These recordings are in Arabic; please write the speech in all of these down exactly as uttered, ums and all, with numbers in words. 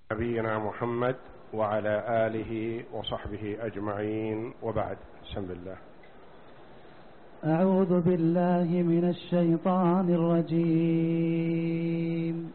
نبينا محمد وعلى آله وصحبه أجمعين، وبعد. بسم الله. أعوذ بالله من الشيطان الرجيم.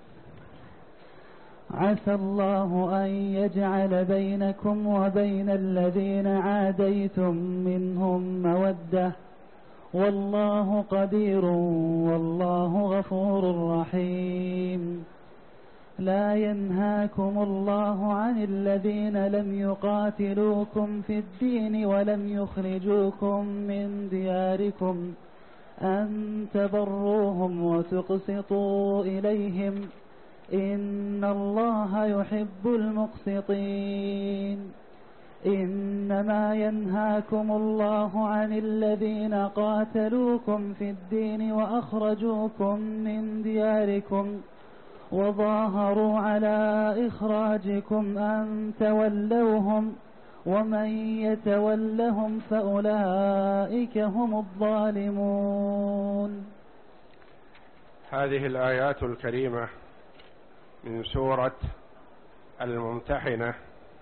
عسى الله أن يجعل بينكم وبين الذين عاديتم منهم مودة، والله قدير والله غفور رحيم. لا ينهاكم الله عن الذين لم يقاتلوكم في الدين ولم يخرجوكم من دياركم أن تبروهم وتقسطوا إليهم، إن الله يحب المقسطين. إنما ينهاكم الله عن الذين قاتلوكم في الدين وأخرجوكم من دياركم وظاهروا على إخراجكم أن تولوهم، ومن يتولهم فأولئك هم الظالمون. هذه الآيات الكريمة من سورة الممتحنة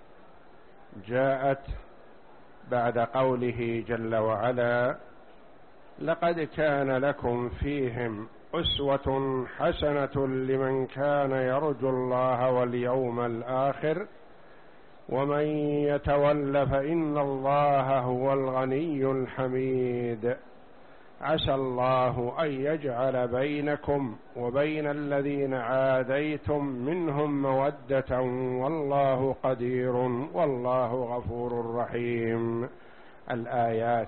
جاءت بعد قوله جل وعلا: لقد كان لكم فيهم أسوة حسنة لمن كان يرجو الله واليوم الآخر ومن يتول فإن الله هو الغني الحميد. عسى الله أن يجعل بينكم وبين الذين عاديتم منهم مودة والله قدير والله غفور رحيم. الآيات.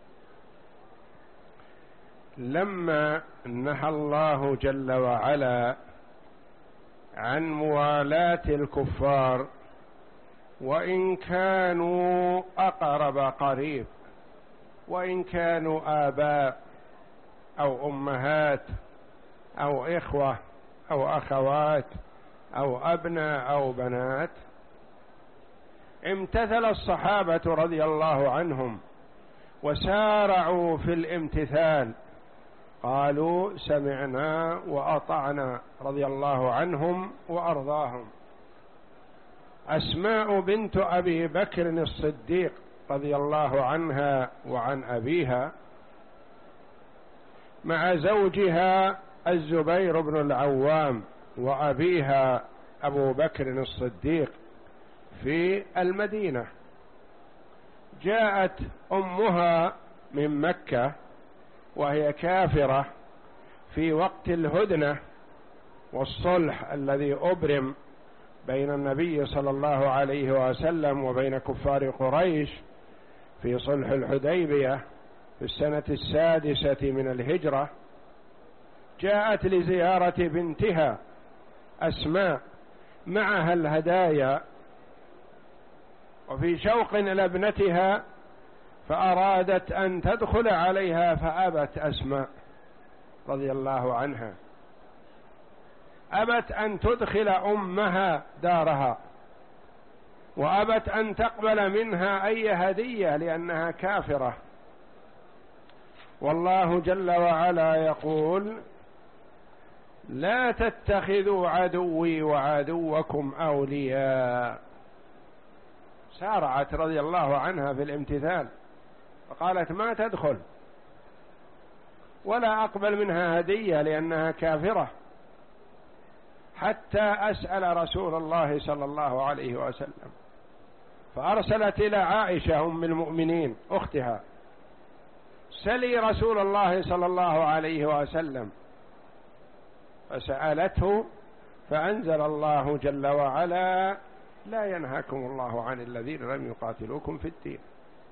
لما نهى الله جل وعلا عن موالاة الكفار وإن كانوا أقرب قريب، وإن كانوا آباء أو أمهات أو إخوة أو أخوات أو أبناء أو بنات، امتثل الصحابة رضي الله عنهم وسارعوا في الامتثال، قالوا سمعنا وأطعنا رضي الله عنهم وأرضاهم. أسماء بنت أبي بكر الصديق رضي الله عنها وعن أبيها مع زوجها الزبير بن العوام وأبيها أبو بكر الصديق في المدينة، جاءت أمها من مكة وهي كافرة في وقت الهدنة والصلح الذي أبرم بين النبي صلى الله عليه وسلم وبين كفار قريش في صلح الحديبية في السنة السادسة من الهجرة. جاءت لزيارة بنتها أسماء معها الهدايا وفي شوق إلى ابنتها، فأرادت أن تدخل عليها فأبت أسماء رضي الله عنها، أبت أن تدخل أمها دارها، وأبت أن تقبل منها أي هدية لأنها كافرة. والله جل وعلا يقول: لا تتخذوا عدوي وعدوكم أولياء. سارعت رضي الله عنها في الامتثال فقالت ما تدخل ولا أقبل منها هدية لأنها كافرة حتى أسأل رسول الله صلى الله عليه وسلم. فأرسلت إلى عائشة أم المؤمنين أختها: سلي رسول الله صلى الله عليه وسلم. فسألته فأنزل الله جل وعلا: لا ينهاكم الله عن الذين لم يقاتلوكم في الدين.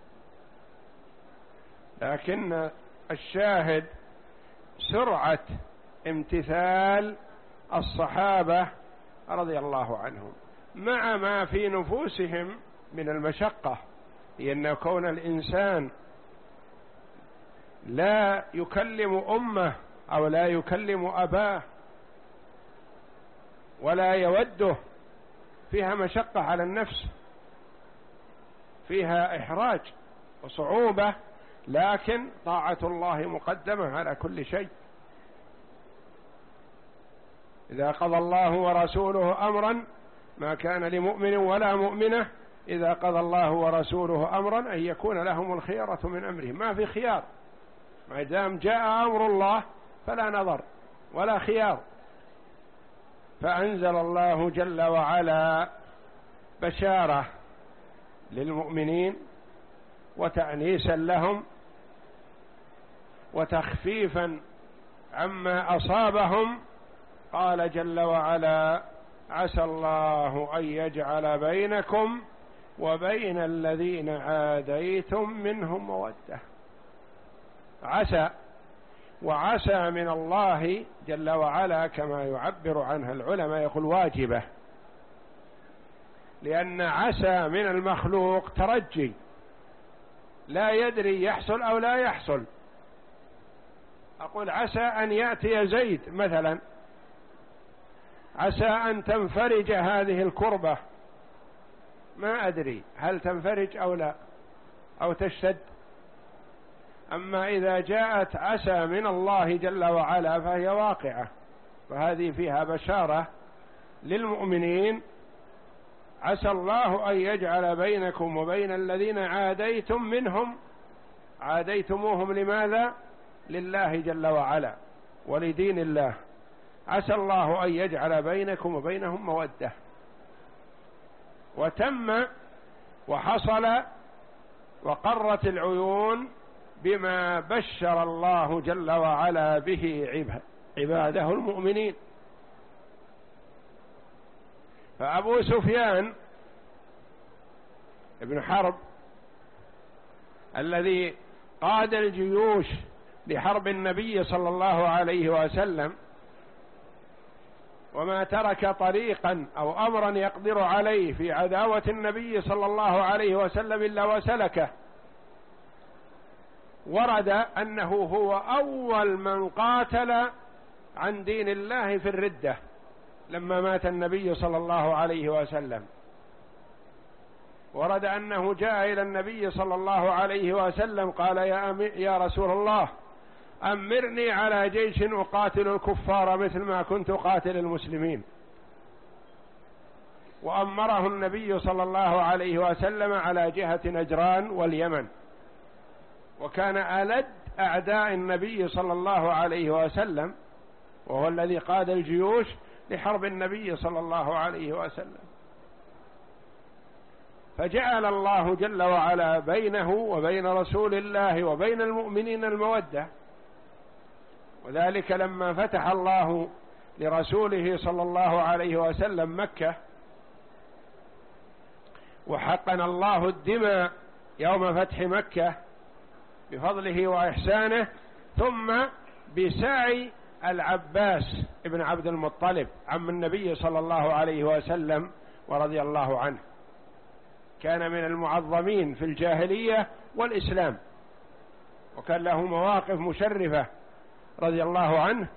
لكن الشاهد سرعة امتثال الصحابة رضي الله عنهم مع ما في نفوسهم من المشقة، لأن كون الإنسان لا يكلم أمه أو لا يكلم أباه ولا يوده فيها مشقة على النفس، فيها إحراج وصعوبة، لكن طاعة الله مقدمة على كل شيء. إذا قضى الله ورسوله أمرا ما كان لمؤمن ولا مؤمنة إذا قضى الله ورسوله أمرا أن يكون لهم الخيرة من أمرهم. ما في خيار، ما دام جاء أمر الله فلا نظر ولا خيار. فأنزل الله جل وعلا بشارة للمؤمنين وتأنيسا لهم وتخفيفا عما أصابهم. قال جل وعلا: عسى الله أن يجعل بينكم وبين الذين عاديتم منهم مودة. عسى، وعسى من الله جل وعلا كما يعبر عنها العلماء يقول واجبة، لأن عسى من المخلوق ترجي، لا يدري يحصل أو لا يحصل. أقول عسى أن يأتي زيد مثلا، عسى أن تنفرج هذه الكربة، ما أدري هل تنفرج أو لا أو تشتد. أما إذا جاءت عسى من الله جل وعلا فهي واقعة، فهذه فيها بشارة للمؤمنين: عسى الله أن يجعل بينكم وبين الذين عاديتم منهم. عاديتموهم لماذا؟ لله جل وعلا ولدين الله. عسى الله أن يجعل بينكم وبينهم مودة. وتم وحصل وقرت العيون بما بشر الله جل وعلا به عباده المؤمنين. فأبو سفيان ابن حرب الذي قاد الجيوش لحرب النبي صلى الله عليه وسلم، وما ترك طريقا أو أمرا يقدر عليه في عداوة النبي صلى الله عليه وسلم إلا وسلكه، ورد أنه هو أول من قاتل عن دين الله في الردة لما مات النبي صلى الله عليه وسلم. ورد أنه جاء إلى النبي صلى الله عليه وسلم قال: يا, يا رسول الله، أمرني على جيش أقاتل الكفار مثل ما كنت قاتل المسلمين. وأمره النبي صلى الله عليه وسلم على جهة نجران واليمن، وكان ألد أعداء النبي صلى الله عليه وسلم، وهو الذي قاد الجيوش لحرب النبي صلى الله عليه وسلم. فجعل الله جل وعلا بينه وبين رسول الله وبين المؤمنين المودة. وذلك لما فتح الله لرسوله صلى الله عليه وسلم مكة، وحقن الله الدماء يوم فتح مكة بفضله وإحسانه، ثم بسعي العباس ابن عبد المطلب عم النبي صلى الله عليه وسلم ورضي الله عنه، كان من المعظمين في الجاهلية والإسلام، وكان له مواقف مشرفة رضي الله عنه،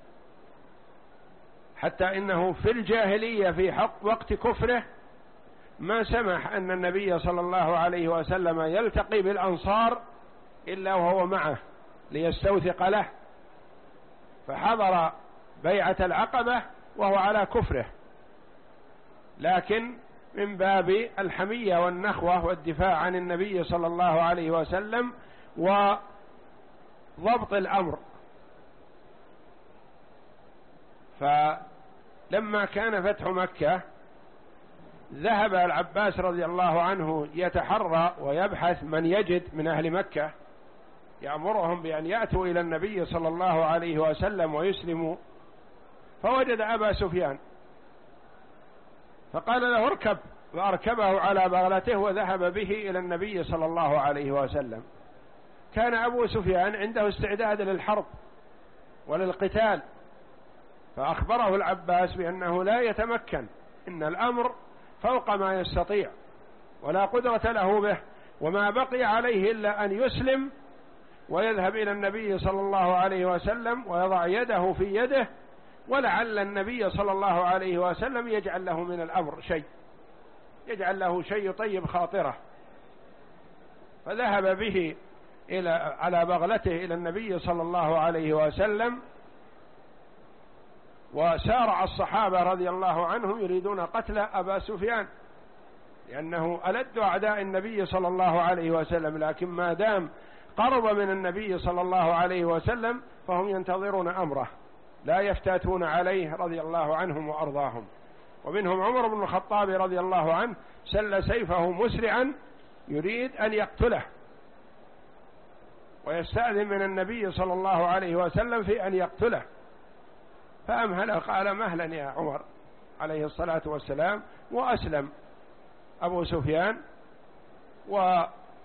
حتى إنه في الجاهلية في حق وقت كفره ما سمح أن النبي صلى الله عليه وسلم يلتقي بالأنصار إلا وهو معه ليستوثق له، فحضر بيعة العقبة وهو على كفره، لكن من باب الحمية والنخوة والدفاع عن النبي صلى الله عليه وسلم وضبط الأمر. فلما كان فتح مكة ذهب العباس رضي الله عنه يتحرى ويبحث من يجد من أهل مكة، يأمرهم بأن يأتوا إلى النبي صلى الله عليه وسلم ويسلموا، فوجد أبا سفيان فقال له: اركب، فأركبه على بغلته وذهب به إلى النبي صلى الله عليه وسلم. كان أبو سفيان عنده استعداد للحرب وللقتال، فأخبره العباس بأنه لا يتمكن، إن الأمر فوق ما يستطيع ولا قدرة له به، وما بقي عليه إلا أن يسلم ويذهب إلى النبي صلى الله عليه وسلم ويضع يده في يده، ولعل النبي صلى الله عليه وسلم يجعل له من الأمر شيء، يجعل له شيء طيب خاطره. فذهب به إلى على بغلته إلى النبي صلى الله عليه وسلم، وسارع الصحابة رضي الله عنهم يريدون قتل أبا سفيان لأنه ألد أعداء النبي صلى الله عليه وسلم، لكن ما دام قرب من النبي صلى الله عليه وسلم فهم ينتظرون أمره لا يفتاتون عليه رضي الله عنهم وأرضاهم. ومنهم عمر بن الخطاب رضي الله عنه سل سيفه مسرعا يريد أن يقتله ويستأذن من النبي صلى الله عليه وسلم في أن يقتله، فأمهل قال مهلا يا عمر عليه الصلاة والسلام، وأسلم أبو سفيان وأمره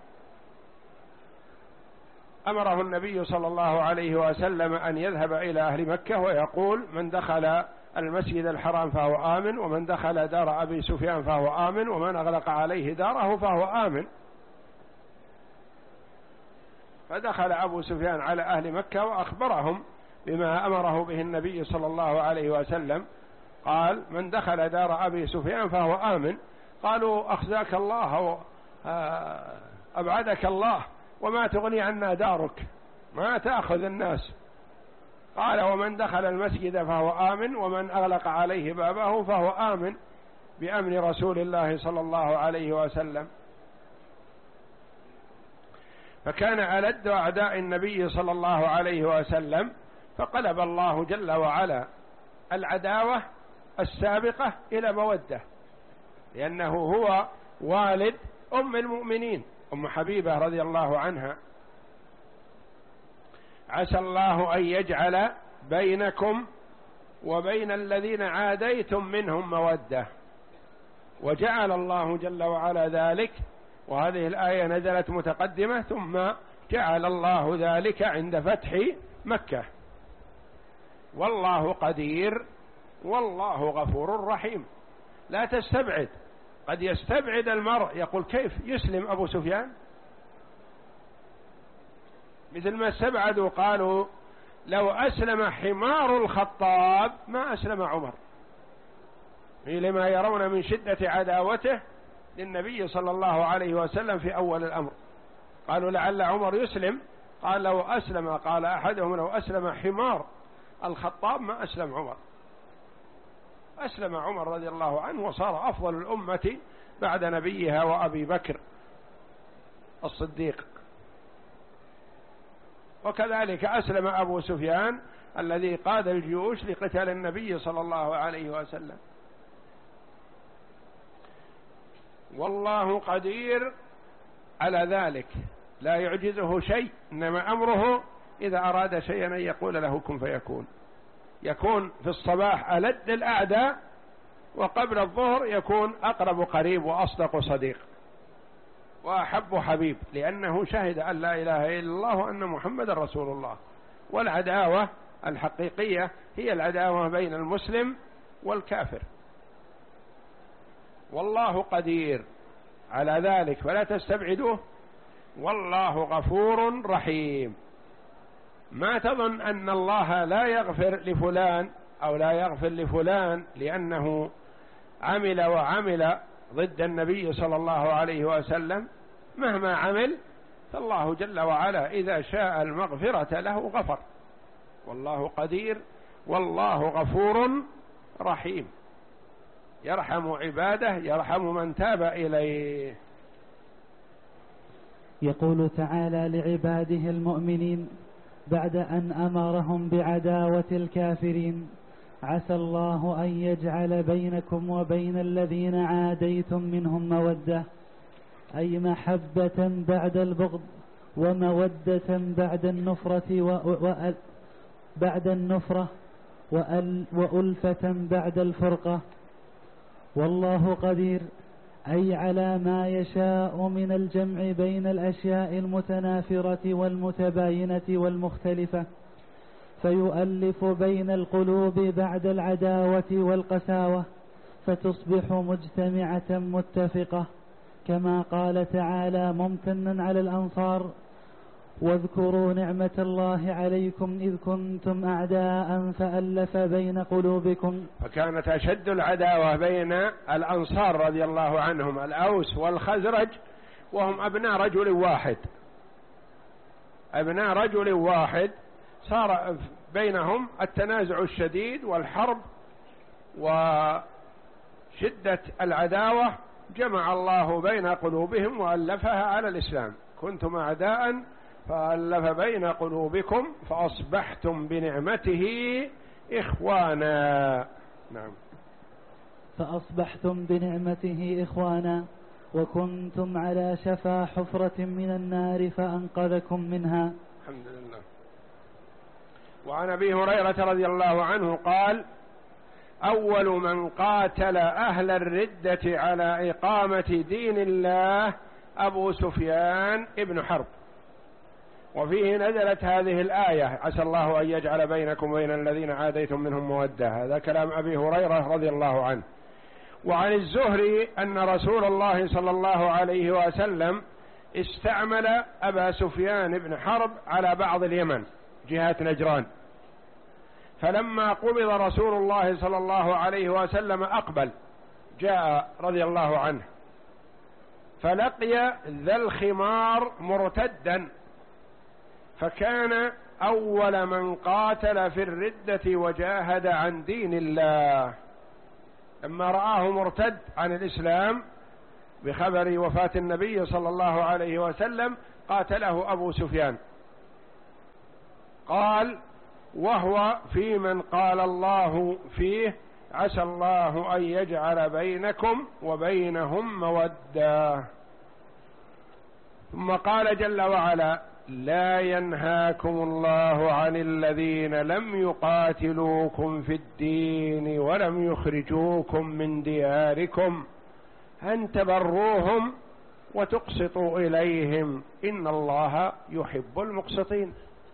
النبي صلى الله عليه وسلم أن يذهب إلى أهل مكة ويقول من دخل المسجد الحرام فهو آمن، ومن دخل دار أبي سفيان فهو آمن، ومن أغلق عليه داره فهو آمن. فدخل أبو سفيان على أهل مكة وأخبرهم بما أمره به النبي صلى الله عليه وسلم، قال من دخل دار أبي سفيان فهو آمن. قالوا أخزاك الله أبعدك الله، وما تغني عنا دارك، ما تأخذ الناس. قال ومن دخل المسجد فهو آمن، ومن أغلق عليه بابه فهو آمن بأمن رسول الله صلى الله عليه وسلم. فكان ألد أعداء النبي صلى الله عليه وسلم، فقلب الله جل وعلا العداوة السابقة إلى مودة، لأنه هو والد أم المؤمنين أم حبيبة رضي الله عنها. عسى الله أن يجعل بينكم وبين الذين عاديتم منهم مودة، وجعل الله جل وعلا ذلك، وهذه الآية نزلت متقدمة، ثم جعل الله ذلك عند فتح مكة. والله قدير والله غفور رحيم. لا تستبعد، قد يستبعد المرء يقول كيف يسلم أبو سفيان، مثل ما استبعدوا قالوا لو أسلم حمار الخطاب ما أسلم عمر، لما يرون من شدة عداوته للنبي صلى الله عليه وسلم في أول الأمر. قالوا لعل عمر يسلم، قال لو أسلم، قال أحدهم لو أسلم حمار الخطاب ما أسلم عمر. أسلم عمر رضي الله عنه وصار أفضل الأمة بعد نبيها وأبي بكر الصديق. وكذلك أسلم أبو سفيان الذي قاد الجيوش لقتال النبي صلى الله عليه وسلم. والله قدير على ذلك، لا يعجزه شيء، إنما أمره إذا أراد شيئا أن يقول له كن فيكون. يكون في الصباح ألد الأعداء، وقبل الظهر يكون أقرب قريب وأصدق صديق وأحب حبيب، لأنه شهد أن لا إله إلا الله وأن محمد رسول الله. والعداوة الحقيقية هي العداوة بين المسلم والكافر. والله قدير على ذلك فلا تستبعدوه، والله غفور رحيم. ما تظن أن الله لا يغفر لفلان أو لا يغفر لفلان لأنه عمل وعمل ضد النبي صلى الله عليه وسلم. مهما عمل فالله جل وعلا إذا شاء المغفرة له غفر. والله قدير والله غفور رحيم، يرحم عباده، يرحم من تاب إليه. يقول تعالى لعباده المؤمنين بعد أن أمرهم بعداوة الكافرين: عسى الله أن يجعل بينكم وبين الذين عاديتم منهم مودة، أي محبة بعد البغض، ومودة بعد النفرة و... بعد النفرة وأل... وألفة بعد الفرقة. والله قدير، أي على ما يشاء من الجمع بين الأشياء المتنافرة والمتباينة والمختلفة، فيؤلف بين القلوب بعد العداوة والقساوة، فتصبح مجتمعة متفقة، كما قال تعالى ممتنا على الأنصار: واذكروا نعمة الله عليكم إذ كنتم أعداء فألف بين قلوبكم. فكانت أشد العداوة بين الأنصار رضي الله عنهم، الأوس والخزرج، وهم أبناء رجل واحد، أبناء رجل واحد. صار بينهم التنازع الشديد والحرب وشدة العداوة، جمع الله بين قلوبهم وألفها على الإسلام. كنتم أعداء فألف بين قلوبكم فأصبحتم بنعمته إخوانا. نعم. فأصبحتم بنعمته إخوانا وكنتم على شفا حفرة من النار فأنقذكم منها. الحمد لله. وعن أبي هريرة رضي الله عنه قال: أول من قاتل أهل الردة على إقامة دين الله أبو سفيان ابن حرب. وفيه نزلت هذه الآية: عسى الله أن يجعل بينكم وبين الذين عاديتم منهم مودة. هذا كلام أبي هريرة رضي الله عنه. وعن الزهري أن رسول الله صلى الله عليه وسلم استعمل أبا سفيان بن حرب على بعض اليمن جهة نجران، فلما قبض رسول الله صلى الله عليه وسلم أقبل، جاء رضي الله عنه فلقي ذا الخمار مرتدا، فكان أول من قاتل في الردة وجاهد عن دين الله. لما رآه مرتد عن الإسلام بخبر وفاة النبي صلى الله عليه وسلم قاتله أبو سفيان. قال: وهو في من قال الله فيه: عسى الله أن يجعل بينكم وبينهم مودة. ثم قال جل وعلا: لا ينهاكم الله عن الذين لم يقاتلوكم في الدين ولم يخرجوكم من دياركم أن تبروهم وتقسطوا إليهم إن الله يحب المقسطين.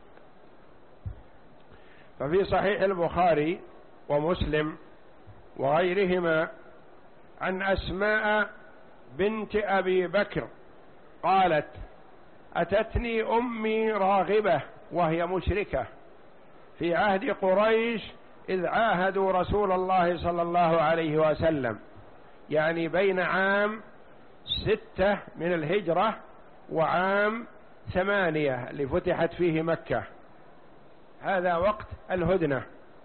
ففي صحيح البخاري ومسلم وغيرهما عن أسماء بنت أبي بكر قالت: أتتني أمي راغبة وهي مشركة في عهد قريش إذ عاهدوا رسول الله صلى الله عليه وسلم، يعني بين عام ستة من الهجرة وعام ثمانية اللي فتحت فيه مكة، هذا وقت الهدنة.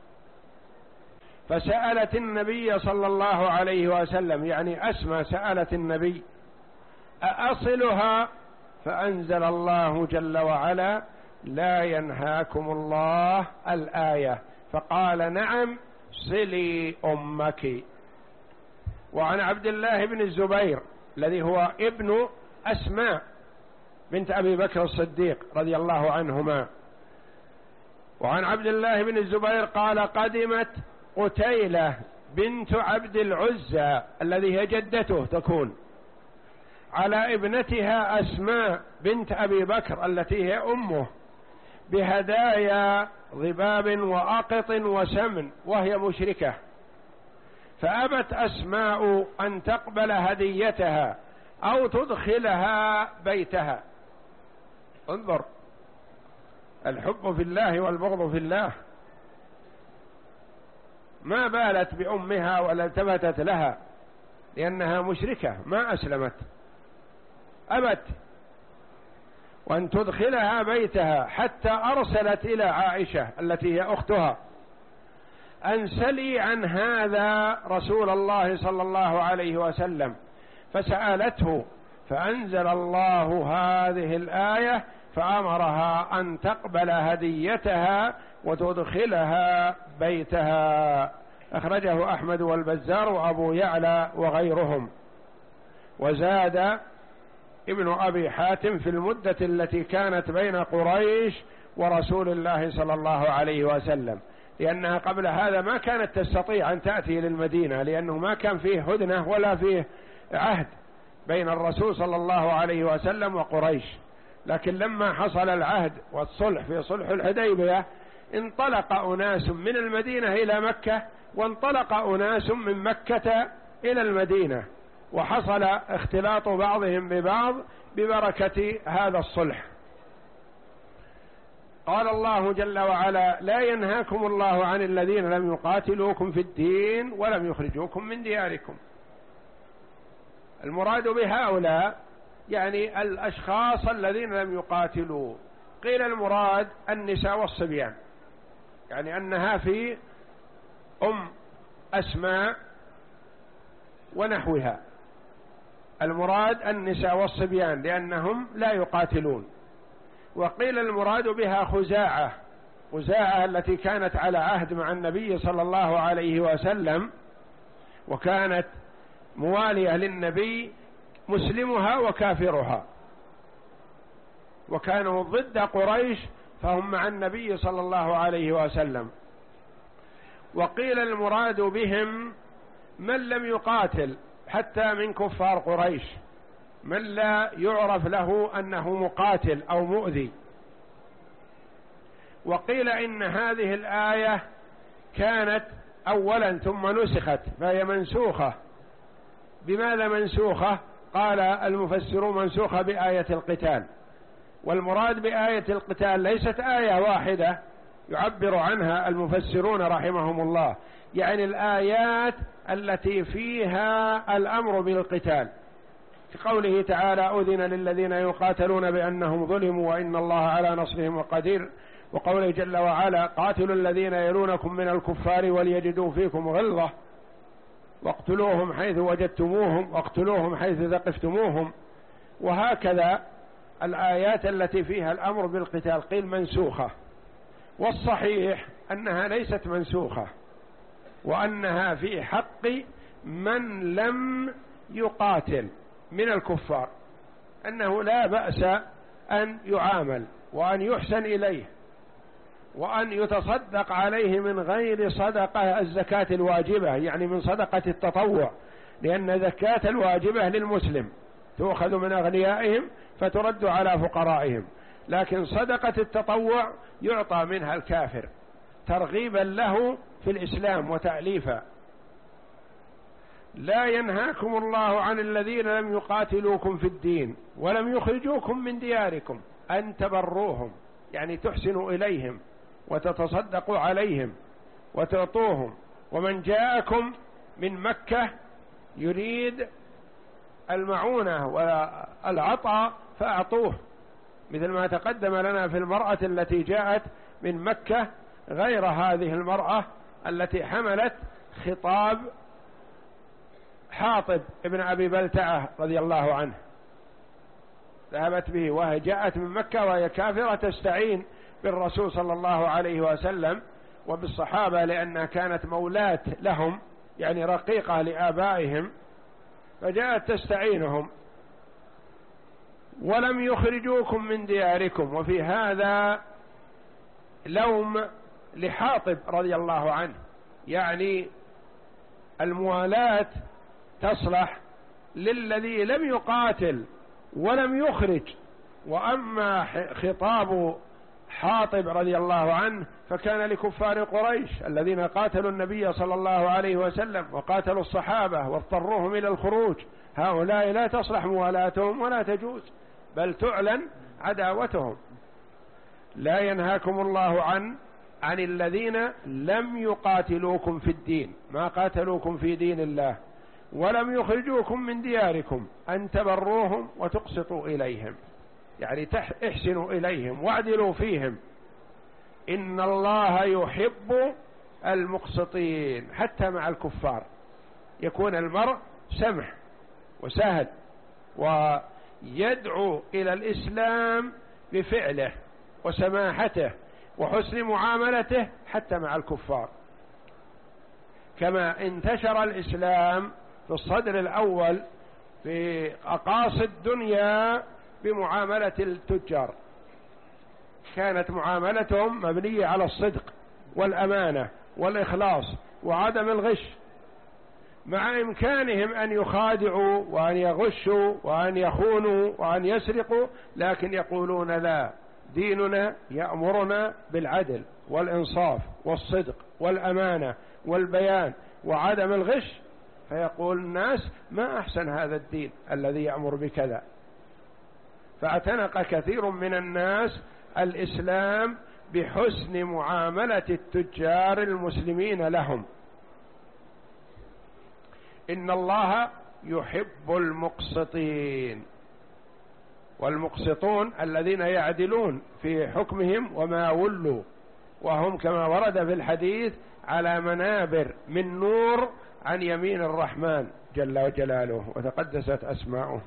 فسألت النبي صلى الله عليه وسلم، يعني أسمى سألت النبي: أأصلها؟ فأنزل الله جل وعلا: لا ينهاكم الله الآية، فقال: نعم صلي أمك. وعن عبد الله بن الزبير الذي هو ابن أسماء بنت أبي بكر الصديق رضي الله عنهما، وعن عبد الله بن الزبير قال: قدمت قتيلة بنت عبد العزى الذي هي جدته تكون على ابنتها أسماء بنت أبي بكر التي هي أمه بهدايا ضباب وأقط وسمن وهي مشركة، فأبت أسماء أن تقبل هديتها أو تدخلها بيتها. انظر الحب في الله والبغض في الله. ما بالت بأمها ولا التفتت لها لأنها مشركة ما أسلمت، أبت وأن تدخلها بيتها، حتى أرسلت إلى عائشة التي هي أختها أن سلي عن هذا رسول الله صلى الله عليه وسلم، فسألته فأنزل الله هذه الآية فأمرها أن تقبل هديتها وتدخلها بيتها. أخرجه أحمد والبزار وأبو يعلى وغيرهم. وزاد ابن أبي حاتم في المدة التي كانت بين قريش ورسول الله صلى الله عليه وسلم، لأنها قبل هذا ما كانت تستطيع أن تأتي للمدينة، لأنه ما كان فيه هدنة ولا فيه عهد بين الرسول صلى الله عليه وسلم وقريش. لكن لما حصل العهد والصلح في صلح الحديبية انطلق أناس من المدينة إلى مكة وانطلق أناس من مكة إلى المدينة، وحصل اختلاط بعضهم ببعض ببركة هذا الصلح. قال الله جل وعلا: لا ينهاكم الله عن الذين لم يقاتلوكم في الدين ولم يخرجوكم من دياركم. المراد بهؤلاء يعني الأشخاص الذين لم يقاتلوا، قيل المراد النساء والصبيان، يعني أنها في أم أسماء ونحوها، المراد النساء والصبيان لأنهم لا يقاتلون. وقيل المراد بها خزاعة، خزاعة التي كانت على عهد مع النبي صلى الله عليه وسلم، وكانت موالية للنبي مسلمها وكافرها، وكانوا ضد قريش فهم مع النبي صلى الله عليه وسلم. وقيل المراد بهم من لم يقاتل حتى من كفار قريش، من لا يعرف له أنه مقاتل أو مؤذي. وقيل إن هذه الآية كانت أولا ثم نسخت فهي منسوخة. بماذا منسوخة؟ قال المفسرون منسوخة بآية القتال، والمراد بآية القتال ليست آية واحدة يعبر عنها المفسرون رحمهم الله، يعني الآيات التي فيها الأمر بالقتال، في قوله تعالى أذن للذين يقاتلون بأنهم ظلموا وإن الله على نصرهم وقدير، وقوله جل وعلا قاتلوا الذين يلونكم من الكفار وليجدوا فيكم غلظة واقتلوهم حيث وجدتموهم واقتلوهم حيث ثقفتموهم. وهكذا الآيات التي فيها الأمر بالقتال قيل منسوخة، والصحيح أنها ليست منسوخة، وأنها في حق من لم يقاتل من الكفار، أنه لا بأس أن يعامل وأن يحسن إليه وأن يتصدق عليه من غير صدقة الزكاة الواجبة، يعني من صدقة التطوع، لأن زكاة الواجبة للمسلم تؤخذ من أغنيائهم فترد على فقرائهم، لكن صدقة التطوع يعطى منها الكافر ترغيبا له في الإسلام وتأليفا. لا ينهاكم الله عن الذين لم يقاتلوكم في الدين ولم يخرجوكم من دياركم أن تبروهم، يعني تحسنوا إليهم وتتصدقوا عليهم وتعطوهم. ومن جاءكم من مكة يريد المعونة والعطاء فأعطوه، مثل ما تقدم لنا في المرأة التي جاءت من مكة غير هذه المرأة التي حملت خطاب حاطب ابن أبي بلتعة رضي الله عنه، ذهبت به وهي جاءت من مكة وهي كافرة تستعين بالرسول صلى الله عليه وسلم وبالصحابة لأنها كانت مولاة لهم، يعني رقيقة لآبائهم، فجاءت تستعينهم. ولم يخرجوكم من دياركم، وفي هذا لوم لحاطب رضي الله عنه، يعني الموالاة تصلح للذي لم يقاتل ولم يخرج، وأما خطاب حاطب رضي الله عنه فكان لكفار قريش الذين قاتلوا النبي صلى الله عليه وسلم وقاتلوا الصحابة واضطروهم إلى الخروج، هؤلاء لا تصلح موالاتهم ولا تجوز، بل تعلن عداوتهم. لا ينهاكم الله عن عن الذين لم يقاتلوكم في الدين، ما قاتلوكم في دين الله، ولم يخرجوكم من دياركم أن تبروهم وتقسطوا إليهم، يعني احسنوا إليهم واعدلوا فيهم، إن الله يحب المقسطين. حتى مع الكفار يكون المرء سمح وسهل ويدعو إلى الإسلام بفعله وسماحته وحسن معاملته حتى مع الكفار. كما انتشر الإسلام في الصدر الأول في أقاصي الدنيا بمعاملة التجار، كانت معاملتهم مبنية على الصدق والأمانة والإخلاص وعدم الغش، مع إمكانهم أن يخادعوا وأن يغشوا وأن يخونوا وأن يسرقوا، لكن يقولون لا، ديننا يأمرنا بالعدل والإنصاف والصدق والأمانة والبيان وعدم الغش. فيقول الناس ما أحسن هذا الدين الذي يأمر بكذا، فاعتنق كثير من الناس الإسلام بحسن معاملة التجار المسلمين لهم. إن الله يحب المقسطين، والمقسطون الذين يعدلون في حكمهم وما ولوا، وهم كما ورد في الحديث على منابر من نور عن يمين الرحمن جل جلاله وتقدست أسماؤه.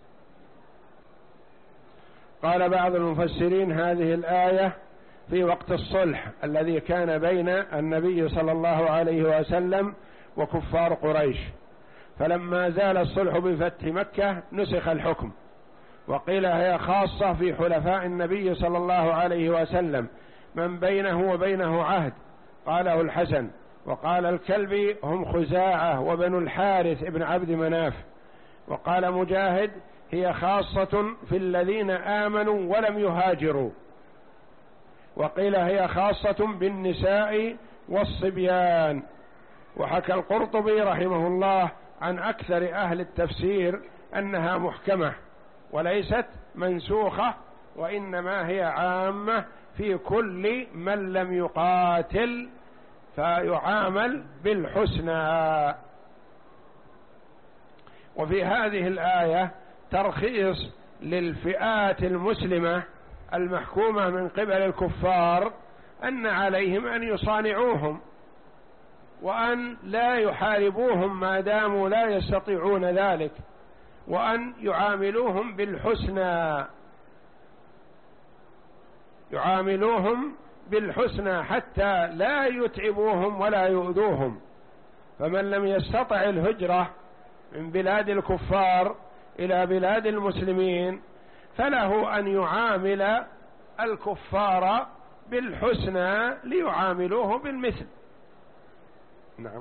قال بعض المفسرين هذه الآية في وقت الصلح الذي كان بين النبي صلى الله عليه وسلم وكفار قريش، فلما زال الصلح بفتح مكة نسخ الحكم، وقيل هي خاصة في حلفاء النبي صلى الله عليه وسلم من بينه وبينه عهد، قاله الحسن. وقال الكلبي هم خزاعة وبنو الحارث ابن عبد مناف. وقال مجاهد هي خاصة في الذين آمنوا ولم يهاجروا. وقيل هي خاصة بالنساء والصبيان. وحكى القرطبي رحمه الله عن أكثر أهل التفسير أنها محكمة وليست منسوخة، وإنما هي عامة في كل من لم يقاتل فيعامل بالحسنى. وفي هذه الآية ترخيص للفئات المسلمة المحكومة من قبل الكفار أن عليهم أن يصانعوهم وأن لا يحاربوهم ما داموا لا يستطيعون ذلك، وأن يعاملوهم بالحسنى يعاملوهم بالحسنى حتى لا يتعبوهم ولا يؤذوهم. فمن لم يستطع الهجرة من بلاد الكفار إلى بلاد المسلمين فله أن يعامل الكفار بالحسنى ليعاملوه بالمثل. نعم.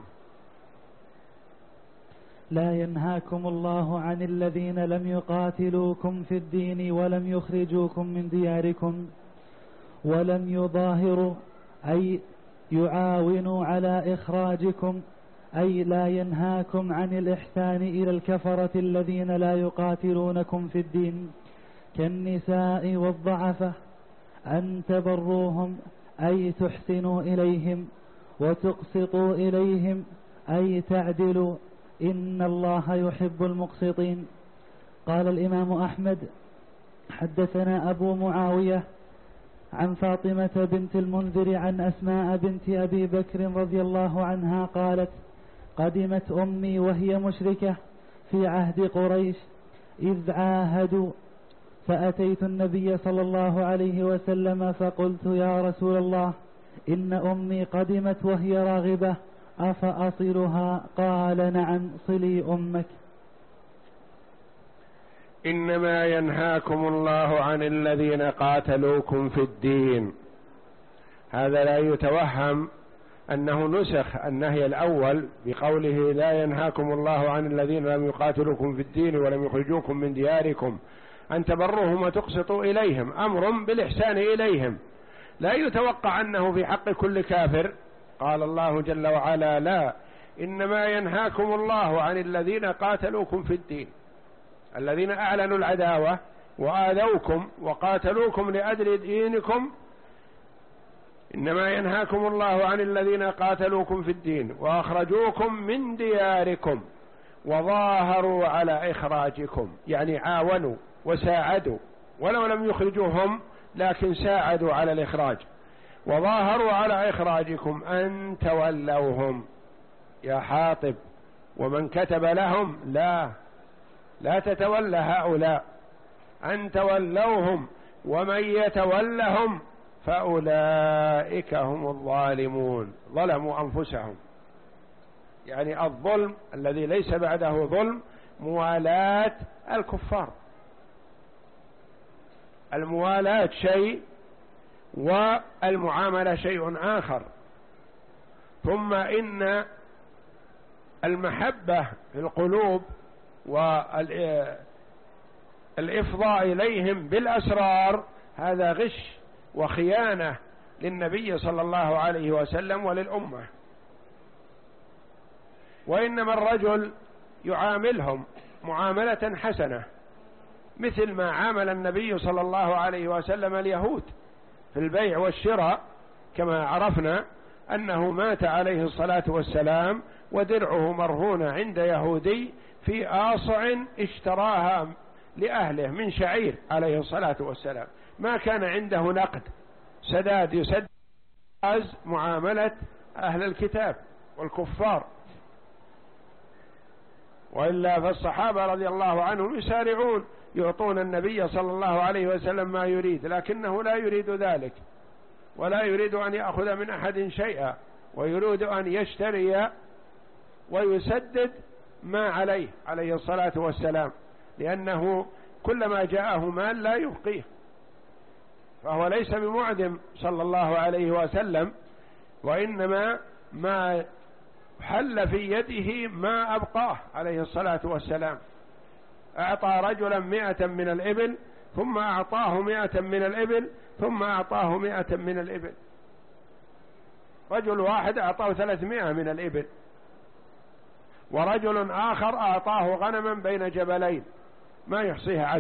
لا ينهاكم الله عن الذين لم يقاتلوكم في الدين ولم يخرجوكم من دياركم ولم يظاهروا أي يعاونوا على إخراجكم، أي لا ينهاكم عن الإحسان إلى الكفرة الذين لا يقاتلونكم في الدين كالنساء والضعفة أن تبروهم أي تحسنوا إليهم وتقسطوا إليهم أي تعدلوا، إن الله يحب المقسطين. قال الإمام أحمد حدثنا أبو معاوية عن فاطمة بنت المنذر عن أسماء بنت أبي بكر رضي الله عنها قالت قدمت أمي وهي مشركة في عهد قريش إذ عاهدوا، فأتيت النبي صلى الله عليه وسلم فقلت يا رسول الله إن أمي قدمت وهي راغبة أفأصلها؟ قال نعم صلي أمك. إنما ينهاكم الله عن الذين قاتلوكم في الدين. هذا لا يتوهم أنه نسخ النهي الأول بقوله لا ينهاكم الله عن الذين لم يقاتلوكم في الدين ولم يخرجوكم من دياركم أن تبروهم وتقسطوا إليهم، أمر بالإحسان إليهم. لا يتوقع أنه في حق كل كافر. قال الله جل وعلا لا، إنما ينهاكم الله عن الذين قاتلوكم في الدين، الذين أعلنوا العداوة وآذوكم وقاتلوكم لأجل دينكم. إنما ينهاكم الله عن الذين قاتلوكم في الدين وأخرجوكم من دياركم وظاهروا على إخراجكم، يعني عاونوا وساعدوا ولو لم يخرجوهم لكن ساعدوا على الإخراج. وظاهروا على إخراجكم أن تولوهم يا حاطب ومن كتب لهم، لا لا تتولى هؤلاء، أن تولوهم ومن يتولهم فأولئك هم الظالمون، ظلموا أنفسهم. يعني الظلم الذي ليس بعده ظلم موالاة الكفار. الموالاة شيء والمعاملة شيء آخر. ثم إن المحبة في القلوب والإفضاء إليهم بالأسرار هذا غش وخيانة للنبي صلى الله عليه وسلم وللأمة. وإنما الرجل يعاملهم معاملة حسنة مثل ما عامل النبي صلى الله عليه وسلم اليهود في البيع والشراء، كما عرفنا أنه مات عليه الصلاة والسلام ودرعه مرهونة عند يهودي في آصع اشتراها لأهله من شعير عليه الصلاة والسلام، ما كان عنده نقد سداد يسد معاملة أهل الكتاب والكفار، وإلا فالصحابة رضي الله عنهم يسارعون يعطون النبي صلى الله عليه وسلم ما يريد، لكنه لا يريد ذلك ولا يريد أن يأخذ من أحد شيئا، ويريد أن يشتري ويسدد ما عليه عليه الصلاة والسلام، لأنه كلما جاءه مال لا يبقيه، فهو ليس بمعدم صلى الله عليه وسلم، وإنما ما حل في يده ما أبقاه عليه الصلاة والسلام. أعطى رجلا مئة من الإبل ثم أعطاه مئة من الإبل ثم أعطاه مئة من الإبل، رجل واحد أعطاه ثلاثمائة من الإبل، ورجل آخر أعطاه غنما بين جبلين ما يحصيها عد.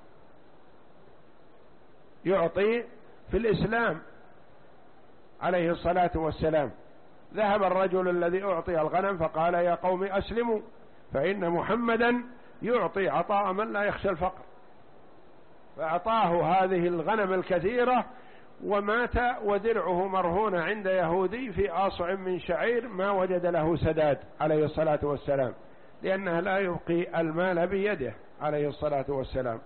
يعطي في الإسلام عليه الصلاة والسلام. ذهب الرجل الذي أعطي الغنم فقال يا قوم أسلموا فإن محمدا يعطي عطاء من لا يخشى الفقر، فأعطاه هذه الغنم الكثيرة ومات ودرعه مرهون عند يهودي في آصع من شعير ما وجد له سداد عليه الصلاة والسلام، لأنه لا يبقي المال بيده عليه الصلاة والسلام.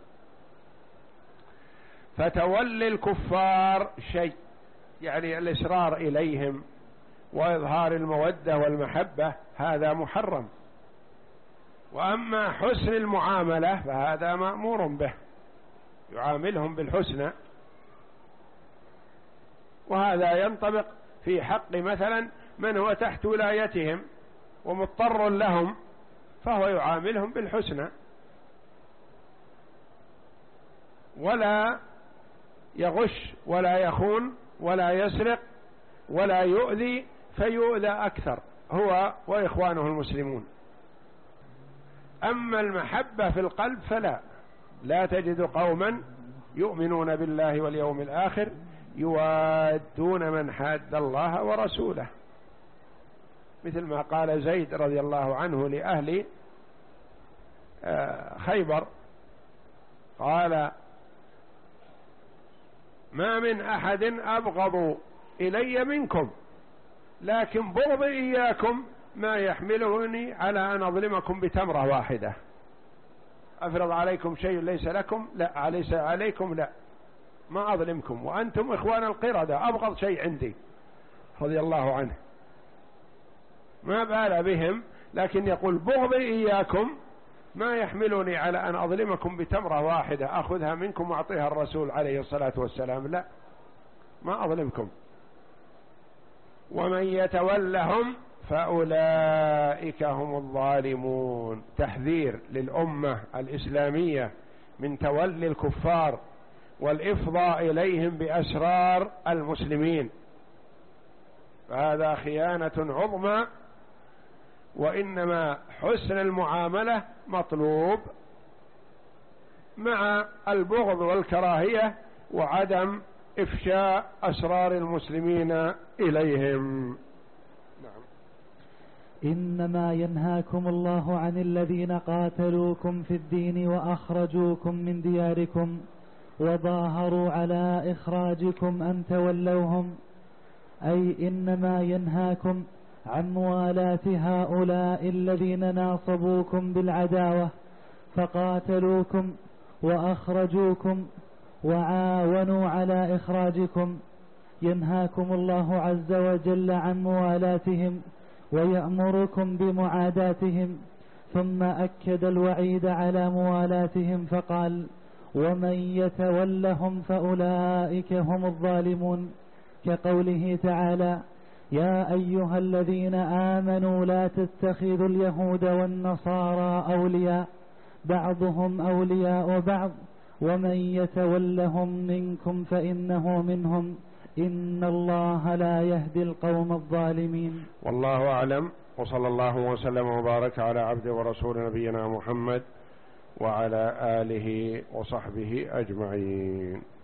فتولي الكفار شيء، يعني الإصرار إليهم وإظهار المودة والمحبة هذا محرم، وأما حسن المعاملة فهذا مأمور به، يعاملهم بالحسنى، وهذا ينطبق في حق مثلا من هو تحت ولايتهم ومضطر لهم، فهو يعاملهم بالحسنى ولا يغش ولا يخون ولا يسرق ولا يؤذي فيؤذى أكثر هو وإخوانه المسلمون. أما المحبة في القلب فلا لا تجد قوما يؤمنون بالله واليوم الآخر يوادون من حاد الله ورسوله، مثل ما قال زيد رضي الله عنه لأهل خيبر، قال ما من أحد أبغض إلي منكم، لكن بغض إياكم ما يحملني على أن أظلمكم بتمرة واحدة، أفرض عليكم شيء ليس لكم لا ليس عليكم لا ما أظلمكم، وأنتم إخوان القردة أبغض شيء عندي رضي الله عنه، ما بال بهم، لكن يقول بغض إياكم ما يحملني على أن أظلمكم بتمرة واحدة أخذها منكم وأعطيها الرسول عليه الصلاة والسلام، لا ما أظلمكم. ومن يتولهم فأولئك هم الظالمون. تحذير للأمة الإسلامية من تولي الكفار والإفضاء إليهم بأسرار المسلمين، فهذا خيانة عظمى، وإنما حسن المعاملة مطلوب مع البغض والكراهية وعدم إفشاء أسرار المسلمين إليهم. نعم. إنما ينهاكم الله عن الذين قاتلوكم في الدين وأخرجوكم من دياركم وظاهروا على إخراجكم أن تولوهم، أي إنما ينهاكم عن موالاة هؤلاء الذين ناصبوكم بالعداوة فقاتلوكم وأخرجوكم وعاونوا على إخراجكم. ينهاكم الله عز وجل عن موالاتهم ويأمركم بمعاداتهم، ثم أكد الوعيد على موالاتهم فقال ومن يتولهم فأولئك هم الظالمون، كقوله تعالى يا أيها الذين آمنوا لا تتخذوا اليهود والنصارى أولياء بعضهم أولياء بعض ومن يتولهم منكم فإنه منهم إن الله لا يهدي القوم الظالمين. والله أعلم، وصلى الله وسلم وبارك على عبده ورسول نبينا محمد وعلى آله وصحبه أجمعين.